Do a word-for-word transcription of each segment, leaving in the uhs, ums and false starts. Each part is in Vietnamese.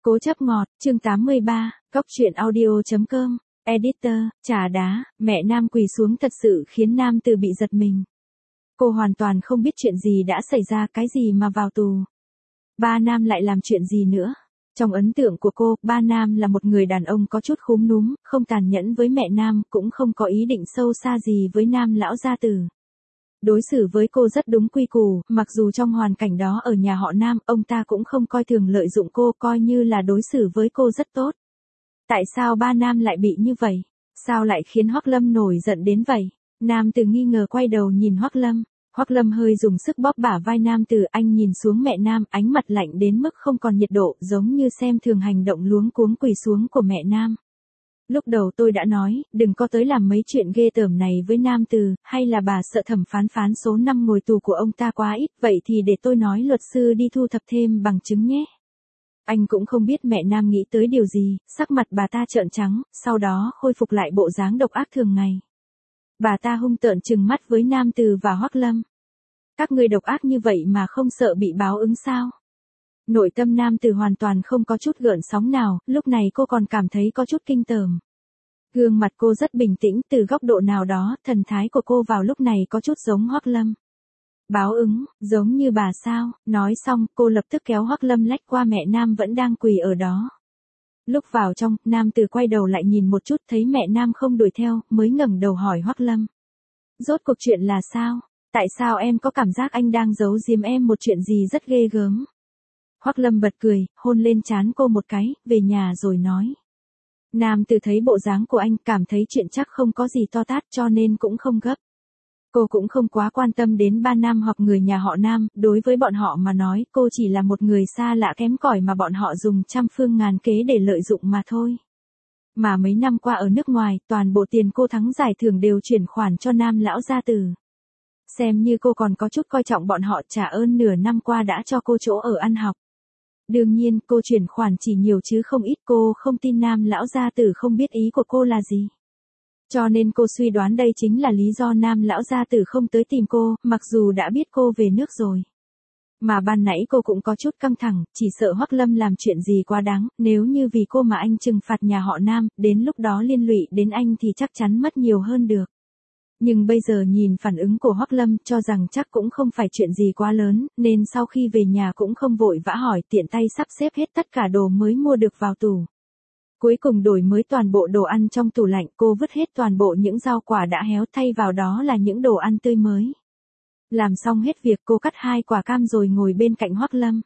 Cố chấp ngọt, chương tám mươi ba, cóc truyện audio chấm com, editor, trà đá, mẹ Nam quỳ xuống thật sự khiến Nam Từ bị giật mình. Cô hoàn toàn không biết chuyện gì đã xảy ra, cái gì mà vào tù. Ba Nam lại làm chuyện gì nữa? Trong ấn tượng của cô, ba Nam là một người đàn ông có chút khúm núm, không tàn nhẫn với mẹ Nam, cũng không có ý định sâu xa gì với Nam lão gia tử. Đối xử với cô rất đúng quy củ, mặc dù trong hoàn cảnh đó ở nhà họ Nam, ông ta cũng không coi thường lợi dụng cô, coi như là đối xử với cô rất tốt. Tại sao ba Nam lại bị như vậy? Sao lại khiến Hoắc Lâm nổi giận đến vậy? Nam Từ nghi ngờ quay đầu nhìn Hoắc Lâm. Hoắc Lâm hơi dùng sức bóp bả vai Nam Từ, anh nhìn xuống mẹ Nam, ánh mặt lạnh đến mức không còn nhiệt độ, giống như xem thường hành động luống cuống quỳ xuống của mẹ Nam. Lúc đầu tôi đã nói, đừng có tới làm mấy chuyện ghê tởm này với Nam Từ, hay là bà sợ thẩm phán phán số năm ngồi tù của ông ta quá ít, vậy thì để tôi nói luật sư đi thu thập thêm bằng chứng nhé. Anh cũng không biết mẹ Nam nghĩ tới điều gì, sắc mặt bà ta trợn trắng, sau đó khôi phục lại bộ dáng độc ác thường ngày. Bà ta hung tợn trừng mắt với Nam Từ và Hoắc Lâm. Các ngươi độc ác như vậy mà không sợ bị báo ứng sao? Nội tâm Nam Từ hoàn toàn không có chút gợn sóng nào, lúc này cô còn cảm thấy có chút kinh tởm. Gương mặt cô rất bình tĩnh, từ góc độ nào đó, thần thái của cô vào lúc này có chút giống Hoắc Lâm. Báo ứng, giống như bà sao? Nói xong, cô lập tức kéo Hoắc Lâm lách qua mẹ Nam vẫn đang quỳ ở đó. Lúc vào trong, Nam Từ quay đầu lại nhìn một chút, thấy mẹ Nam không đuổi theo, mới ngẩng đầu hỏi Hoắc Lâm. Rốt cuộc chuyện là sao? Tại sao em có cảm giác anh đang giấu giếm em một chuyện gì rất ghê gớm? Hoắc Lâm bật cười, hôn lên trán cô một cái, về nhà rồi nói. Nam Từ thấy bộ dáng của anh, cảm thấy chuyện chắc không có gì to tát cho nên cũng không gấp. Cô cũng không quá quan tâm đến ba Nam hoặc người nhà họ Nam, đối với bọn họ mà nói, cô chỉ là một người xa lạ kém cỏi mà bọn họ dùng trăm phương ngàn kế để lợi dụng mà thôi. Mà mấy năm qua ở nước ngoài, toàn bộ tiền cô thắng giải thưởng đều chuyển khoản cho Nam lão gia tử. Xem như cô còn có chút coi trọng bọn họ, trả ơn nửa năm qua đã cho cô chỗ ở ăn học. Đương nhiên, cô chuyển khoản chỉ nhiều chứ không ít, cô không tin Nam lão gia tử không biết ý của cô là gì. Cho nên cô suy đoán đây chính là lý do Nam lão gia tử không tới tìm cô, mặc dù đã biết cô về nước rồi. Mà ban nãy cô cũng có chút căng thẳng, chỉ sợ Hoắc Lâm làm chuyện gì quá đáng, nếu như vì cô mà anh trừng phạt nhà họ Nam, đến lúc đó liên lụy đến anh thì chắc chắn mất nhiều hơn được. Nhưng bây giờ nhìn phản ứng của Hoắc Lâm, cho rằng chắc cũng không phải chuyện gì quá lớn, nên sau khi về nhà cũng không vội vã hỏi, tiện tay sắp xếp hết tất cả đồ mới mua được vào tủ. Cuối cùng đổi mới toàn bộ đồ ăn trong tủ lạnh, cô vứt hết toàn bộ những rau quả đã héo, thay vào đó là những đồ ăn tươi mới. Làm xong hết việc, cô cắt hai quả cam rồi ngồi bên cạnh Hoắc Lâm.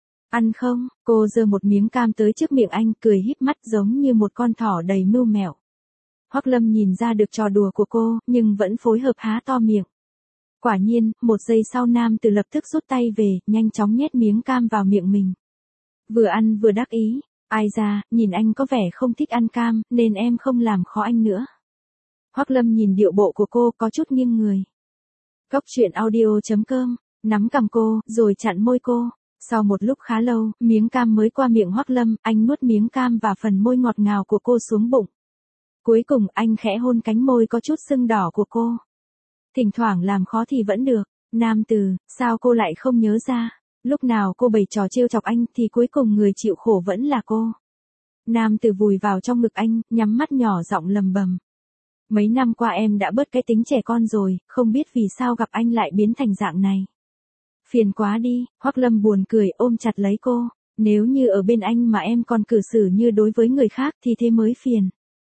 Ăn không? Cô giơ một miếng cam tới trước miệng anh, cười híp mắt giống như một con thỏ đầy mưu mẹo. Hoắc Lâm nhìn ra được trò đùa của cô, nhưng vẫn phối hợp há to miệng. Quả nhiên, một giây sau Nam Từ lập tức rút tay về, nhanh chóng nhét miếng cam vào miệng mình. Vừa ăn vừa đắc ý, ai ra, nhìn anh có vẻ không thích ăn cam, nên em không làm khó anh nữa. Hoắc Lâm nhìn điệu bộ của cô, có chút nghiêng người. Cóc truyện audio chấm com, nắm cằm cô, rồi chặn môi cô. Sau một lúc khá lâu, miếng cam mới qua miệng Hoắc Lâm, anh nuốt miếng cam và phần môi ngọt ngào của cô xuống bụng. Cuối cùng anh khẽ hôn cánh môi có chút sưng đỏ của cô. Thỉnh thoảng làm khó thì vẫn được. Nam Từ, sao cô lại không nhớ ra? Lúc nào cô bày trò trêu chọc anh thì cuối cùng người chịu khổ vẫn là cô. Nam Từ vùi vào trong ngực anh, nhắm mắt nhỏ giọng lầm bầm. Mấy năm qua em đã bớt cái tính trẻ con rồi, không biết vì sao gặp anh lại biến thành dạng này. Phiền quá đi, Hoắc Lâm buồn cười ôm chặt lấy cô. Nếu như ở bên anh mà em còn cư xử như đối với người khác thì thế mới phiền.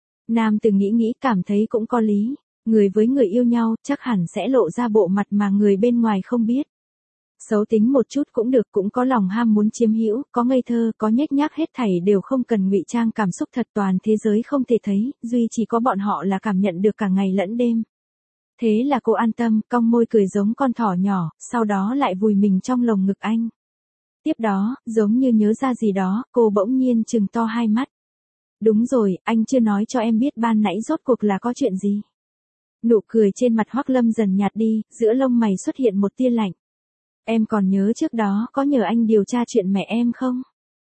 Nam Từ nghĩ nghĩ cảm thấy cũng có lý, người với người yêu nhau chắc hẳn sẽ lộ ra bộ mặt mà người bên ngoài không biết. Xấu tính một chút cũng được, cũng có lòng ham muốn chiếm hữu, có ngây thơ, có nhếch nhác, hết thảy đều không cần ngụy trang cảm xúc thật, toàn thế giới không thể thấy, duy chỉ có bọn họ là cảm nhận được cả ngày lẫn đêm. Thế là cô an tâm, cong môi cười giống con thỏ nhỏ, sau đó lại vùi mình trong lồng ngực anh. Tiếp đó, giống như nhớ ra gì đó, cô bỗng nhiên trừng to hai mắt. Đúng rồi, anh chưa nói cho em biết ban nãy rốt cuộc là có chuyện gì. Nụ cười trên mặt Hoắc Lâm dần nhạt đi, giữa lông mày xuất hiện một tia lạnh. Em còn nhớ trước đó có nhờ anh điều tra chuyện mẹ em không?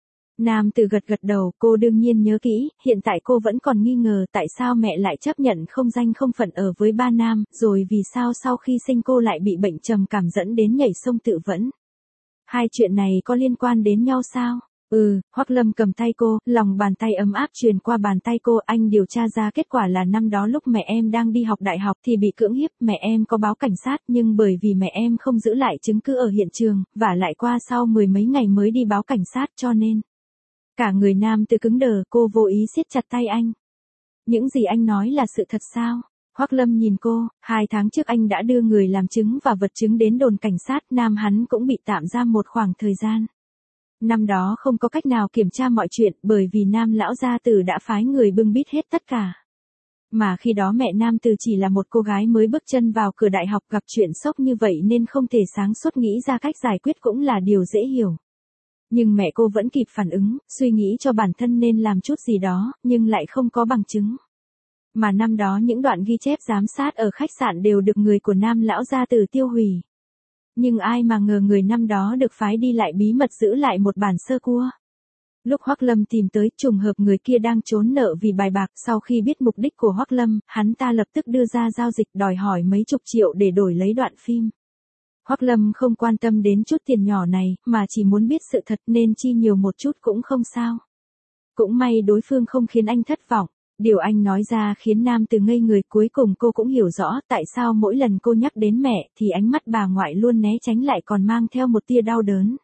Nam Từ gật gật đầu, cô đương nhiên nhớ kỹ, hiện tại cô vẫn còn nghi ngờ tại sao mẹ lại chấp nhận không danh không phận ở với ba Nam, rồi vì sao sau khi sinh cô lại bị bệnh trầm cảm dẫn đến nhảy sông tự vẫn. Hai chuyện này có liên quan đến nhau sao? Ừ, Hoắc Lâm cầm tay cô, lòng bàn tay ấm áp truyền qua bàn tay cô, anh điều tra ra kết quả là năm đó lúc mẹ em đang đi học đại học thì bị cưỡng hiếp, mẹ em có báo cảnh sát nhưng bởi vì mẹ em không giữ lại chứng cứ ở hiện trường, và lại qua sau mười mấy ngày mới đi báo cảnh sát cho nên. Cả người nam từ cứng đờ, cô vô ý siết chặt tay anh. Những gì anh nói là sự thật sao? Hoắc Lâm nhìn cô, hai tháng trước anh đã đưa người làm chứng và vật chứng đến đồn cảnh sát, nam hắn cũng bị tạm giam một khoảng thời gian. Năm đó không có cách nào kiểm tra mọi chuyện bởi vì nam lão gia tử đã phái người bưng bít hết tất cả. Mà khi đó mẹ nam từ chỉ là một cô gái mới bước chân vào cửa đại học, gặp chuyện sốc như vậy nên không thể sáng suốt nghĩ ra cách giải quyết cũng là điều dễ hiểu. Nhưng mẹ cô vẫn kịp phản ứng, suy nghĩ cho bản thân nên làm chút gì đó, nhưng lại không có bằng chứng. Mà năm đó những đoạn ghi chép giám sát ở khách sạn đều được người của nam lão gia tử tiêu hủy. Nhưng ai mà ngờ người năm đó được phái đi lại bí mật giữ lại một bản sơ cua. Lúc Hoắc Lâm tìm tới, trùng hợp người kia đang trốn nợ vì bài bạc, sau khi biết mục đích của Hoắc Lâm, hắn ta lập tức đưa ra giao dịch đòi hỏi mấy chục triệu để đổi lấy đoạn phim. Hoắc Lâm không quan tâm đến chút tiền nhỏ này, mà chỉ muốn biết sự thật nên chi nhiều một chút cũng không sao. Cũng may đối phương không khiến anh thất vọng. Điều anh nói ra khiến nam từ ngây người, cuối cùng cô cũng hiểu rõ tại sao mỗi lần cô nhắc đến mẹ thì ánh mắt bà ngoại luôn né tránh lại còn mang theo một tia đau đớn.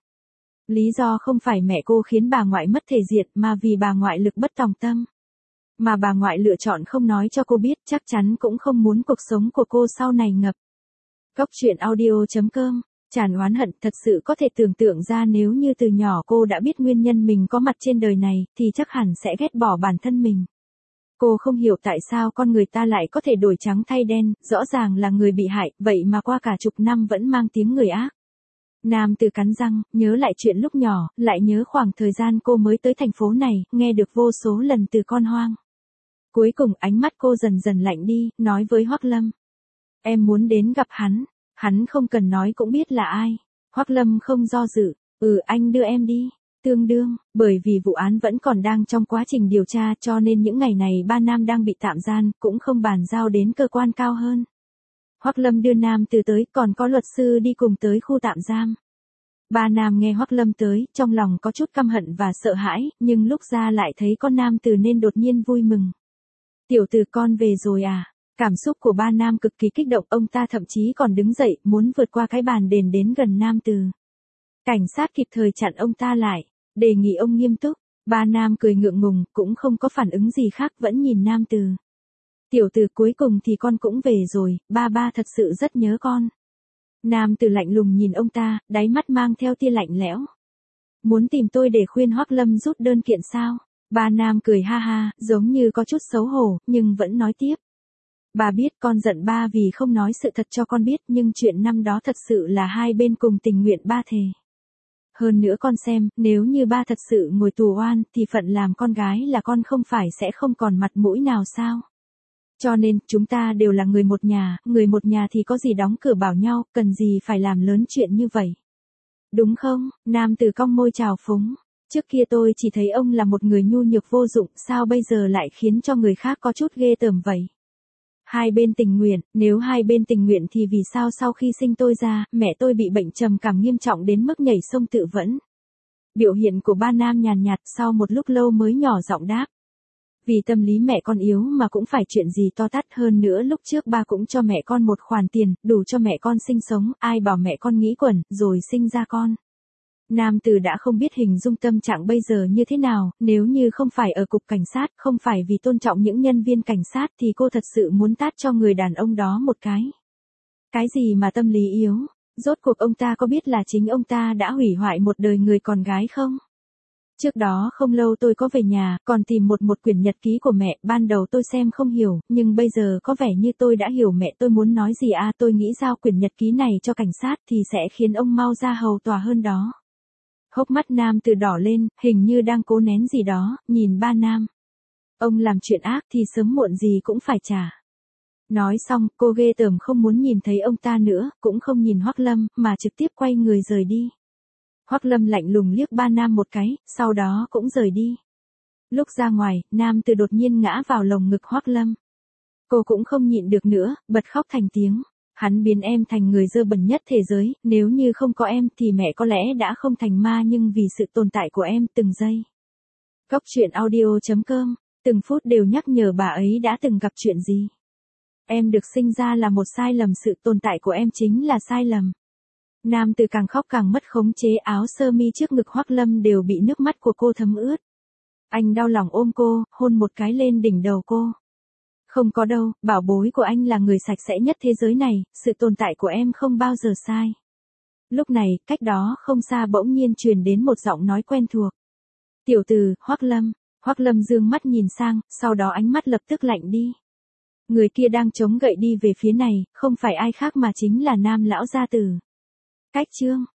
Lý do không phải mẹ cô khiến bà ngoại mất thể diện mà vì bà ngoại lực bất tòng tâm. Mà bà ngoại lựa chọn không nói cho cô biết, chắc chắn cũng không muốn cuộc sống của cô sau này ngập. Góc truyện audio chấm com. Tràn oán hận, thật sự có thể tưởng tượng ra nếu như từ nhỏ cô đã biết nguyên nhân mình có mặt trên đời này thì chắc hẳn sẽ ghét bỏ bản thân mình. Cô không hiểu tại sao con người ta lại có thể đổi trắng thay đen, rõ ràng là người bị hại, vậy mà qua cả chục năm vẫn mang tiếng người ác. Nam từ cắn răng, nhớ lại chuyện lúc nhỏ, lại nhớ khoảng thời gian cô mới tới thành phố này, nghe được vô số lần từ con hoang. Cuối cùng ánh mắt cô dần dần lạnh đi, nói với Hoắc Lâm. Em muốn đến gặp hắn, hắn không cần nói cũng biết là ai. Hoắc Lâm không do dự, ừ anh đưa em đi. Tương đương, bởi vì vụ án vẫn còn đang trong quá trình điều tra cho nên những ngày này ba nam đang bị tạm giam, cũng không bàn giao đến cơ quan cao hơn. Hoắc Lâm đưa nam từ tới, còn có luật sư đi cùng tới khu tạm giam. Ba nam nghe Hoắc Lâm tới, trong lòng có chút căm hận và sợ hãi, nhưng lúc ra lại thấy con nam từ nên đột nhiên vui mừng. Tiểu tử con về rồi à? Cảm xúc của ba nam cực kỳ kích động, ông ta thậm chí còn đứng dậy, muốn vượt qua cái bàn đền đến gần nam từ. Cảnh sát kịp thời chặn ông ta lại, đề nghị ông nghiêm túc. Ba nam cười ngượng ngùng, cũng không có phản ứng gì khác, vẫn nhìn nam từ. Tiểu tử cuối cùng thì con cũng về rồi, ba ba thật sự rất nhớ con. Nam từ lạnh lùng nhìn ông ta, đáy mắt mang theo tia lạnh lẽo. Muốn tìm tôi để khuyên Hoắc Lâm rút đơn kiện sao? Ba nam cười ha ha, giống như có chút xấu hổ, nhưng vẫn nói tiếp. Bà biết con giận ba vì không nói sự thật cho con biết, nhưng chuyện năm đó thật sự là hai bên cùng tình nguyện ba thề. Hơn nữa con xem, nếu như ba thật sự ngồi tù oan, thì phận làm con gái là con không phải sẽ không còn mặt mũi nào sao? Cho nên, chúng ta đều là người một nhà, người một nhà thì có gì đóng cửa bảo nhau, cần gì phải làm lớn chuyện như vậy. Đúng không? Nam từ cong môi trào phúng. Trước kia tôi chỉ thấy ông là một người nhu nhược vô dụng, sao bây giờ lại khiến cho người khác có chút ghê tởm vậy? Hai bên tình nguyện, nếu hai bên tình nguyện thì vì sao sau khi sinh tôi ra, mẹ tôi bị bệnh trầm cảm nghiêm trọng đến mức nhảy sông tự vẫn? Biểu hiện của ba nam nhàn nhạt, sau một lúc lâu mới nhỏ giọng đáp. Vì tâm lý mẹ con yếu mà cũng phải chuyện gì to tát, hơn nữa lúc trước ba cũng cho mẹ con một khoản tiền, đủ cho mẹ con sinh sống, ai bảo mẹ con nghĩ quẩn, rồi sinh ra con. Nam từ đã không biết hình dung tâm trạng bây giờ như thế nào, nếu như không phải ở cục cảnh sát, không phải vì tôn trọng những nhân viên cảnh sát thì cô thật sự muốn tát cho người đàn ông đó một cái. Cái gì mà tâm lý yếu, rốt cuộc ông ta có biết là chính ông ta đã hủy hoại một đời người con gái không? Trước đó không lâu tôi có về nhà, còn tìm một một quyển nhật ký của mẹ, ban đầu tôi xem không hiểu, nhưng bây giờ có vẻ như tôi đã hiểu mẹ tôi muốn nói gì à, tôi nghĩ giao quyển nhật ký này cho cảnh sát thì sẽ khiến ông mau ra hầu tòa hơn đó. Hốc mắt nam từ đỏ lên, hình như đang cố nén gì đó, nhìn ba nam. Ông làm chuyện ác thì sớm muộn gì cũng phải trả. Nói xong, cô ghê tởm không muốn nhìn thấy ông ta nữa, cũng không nhìn Hoắc Lâm, mà trực tiếp quay người rời đi. Hoắc Lâm lạnh lùng liếc ba nam một cái, sau đó cũng rời đi. Lúc ra ngoài, nam từ đột nhiên ngã vào lồng ngực Hoắc Lâm. Cô cũng không nhịn được nữa, bật khóc thành tiếng. Hắn biến em thành người dơ bẩn nhất thế giới, nếu như không có em thì mẹ có lẽ đã không thành ma nhưng vì sự tồn tại của em từng giây. Góc truyện audio chấm com, từng phút đều nhắc nhở bà ấy đã từng gặp chuyện gì. Em được sinh ra là một sai lầm, sự tồn tại của em chính là sai lầm. Nam từ càng khóc càng mất khống chế, áo sơ mi trước ngực Hoắc Lâm đều bị nước mắt của cô thấm ướt. Anh đau lòng ôm cô, hôn một cái lên đỉnh đầu cô. Không có đâu, bảo bối của anh là người sạch sẽ nhất thế giới này, sự tồn tại của em không bao giờ sai. Lúc này, cách đó không xa bỗng nhiên truyền đến một giọng nói quen thuộc. Tiểu từ, Hoắc Lâm. Hoắc Lâm dương mắt nhìn sang, sau đó ánh mắt lập tức lạnh đi. Người kia đang chống gậy đi về phía này, không phải ai khác mà chính là Nam lão gia tử. Cách chương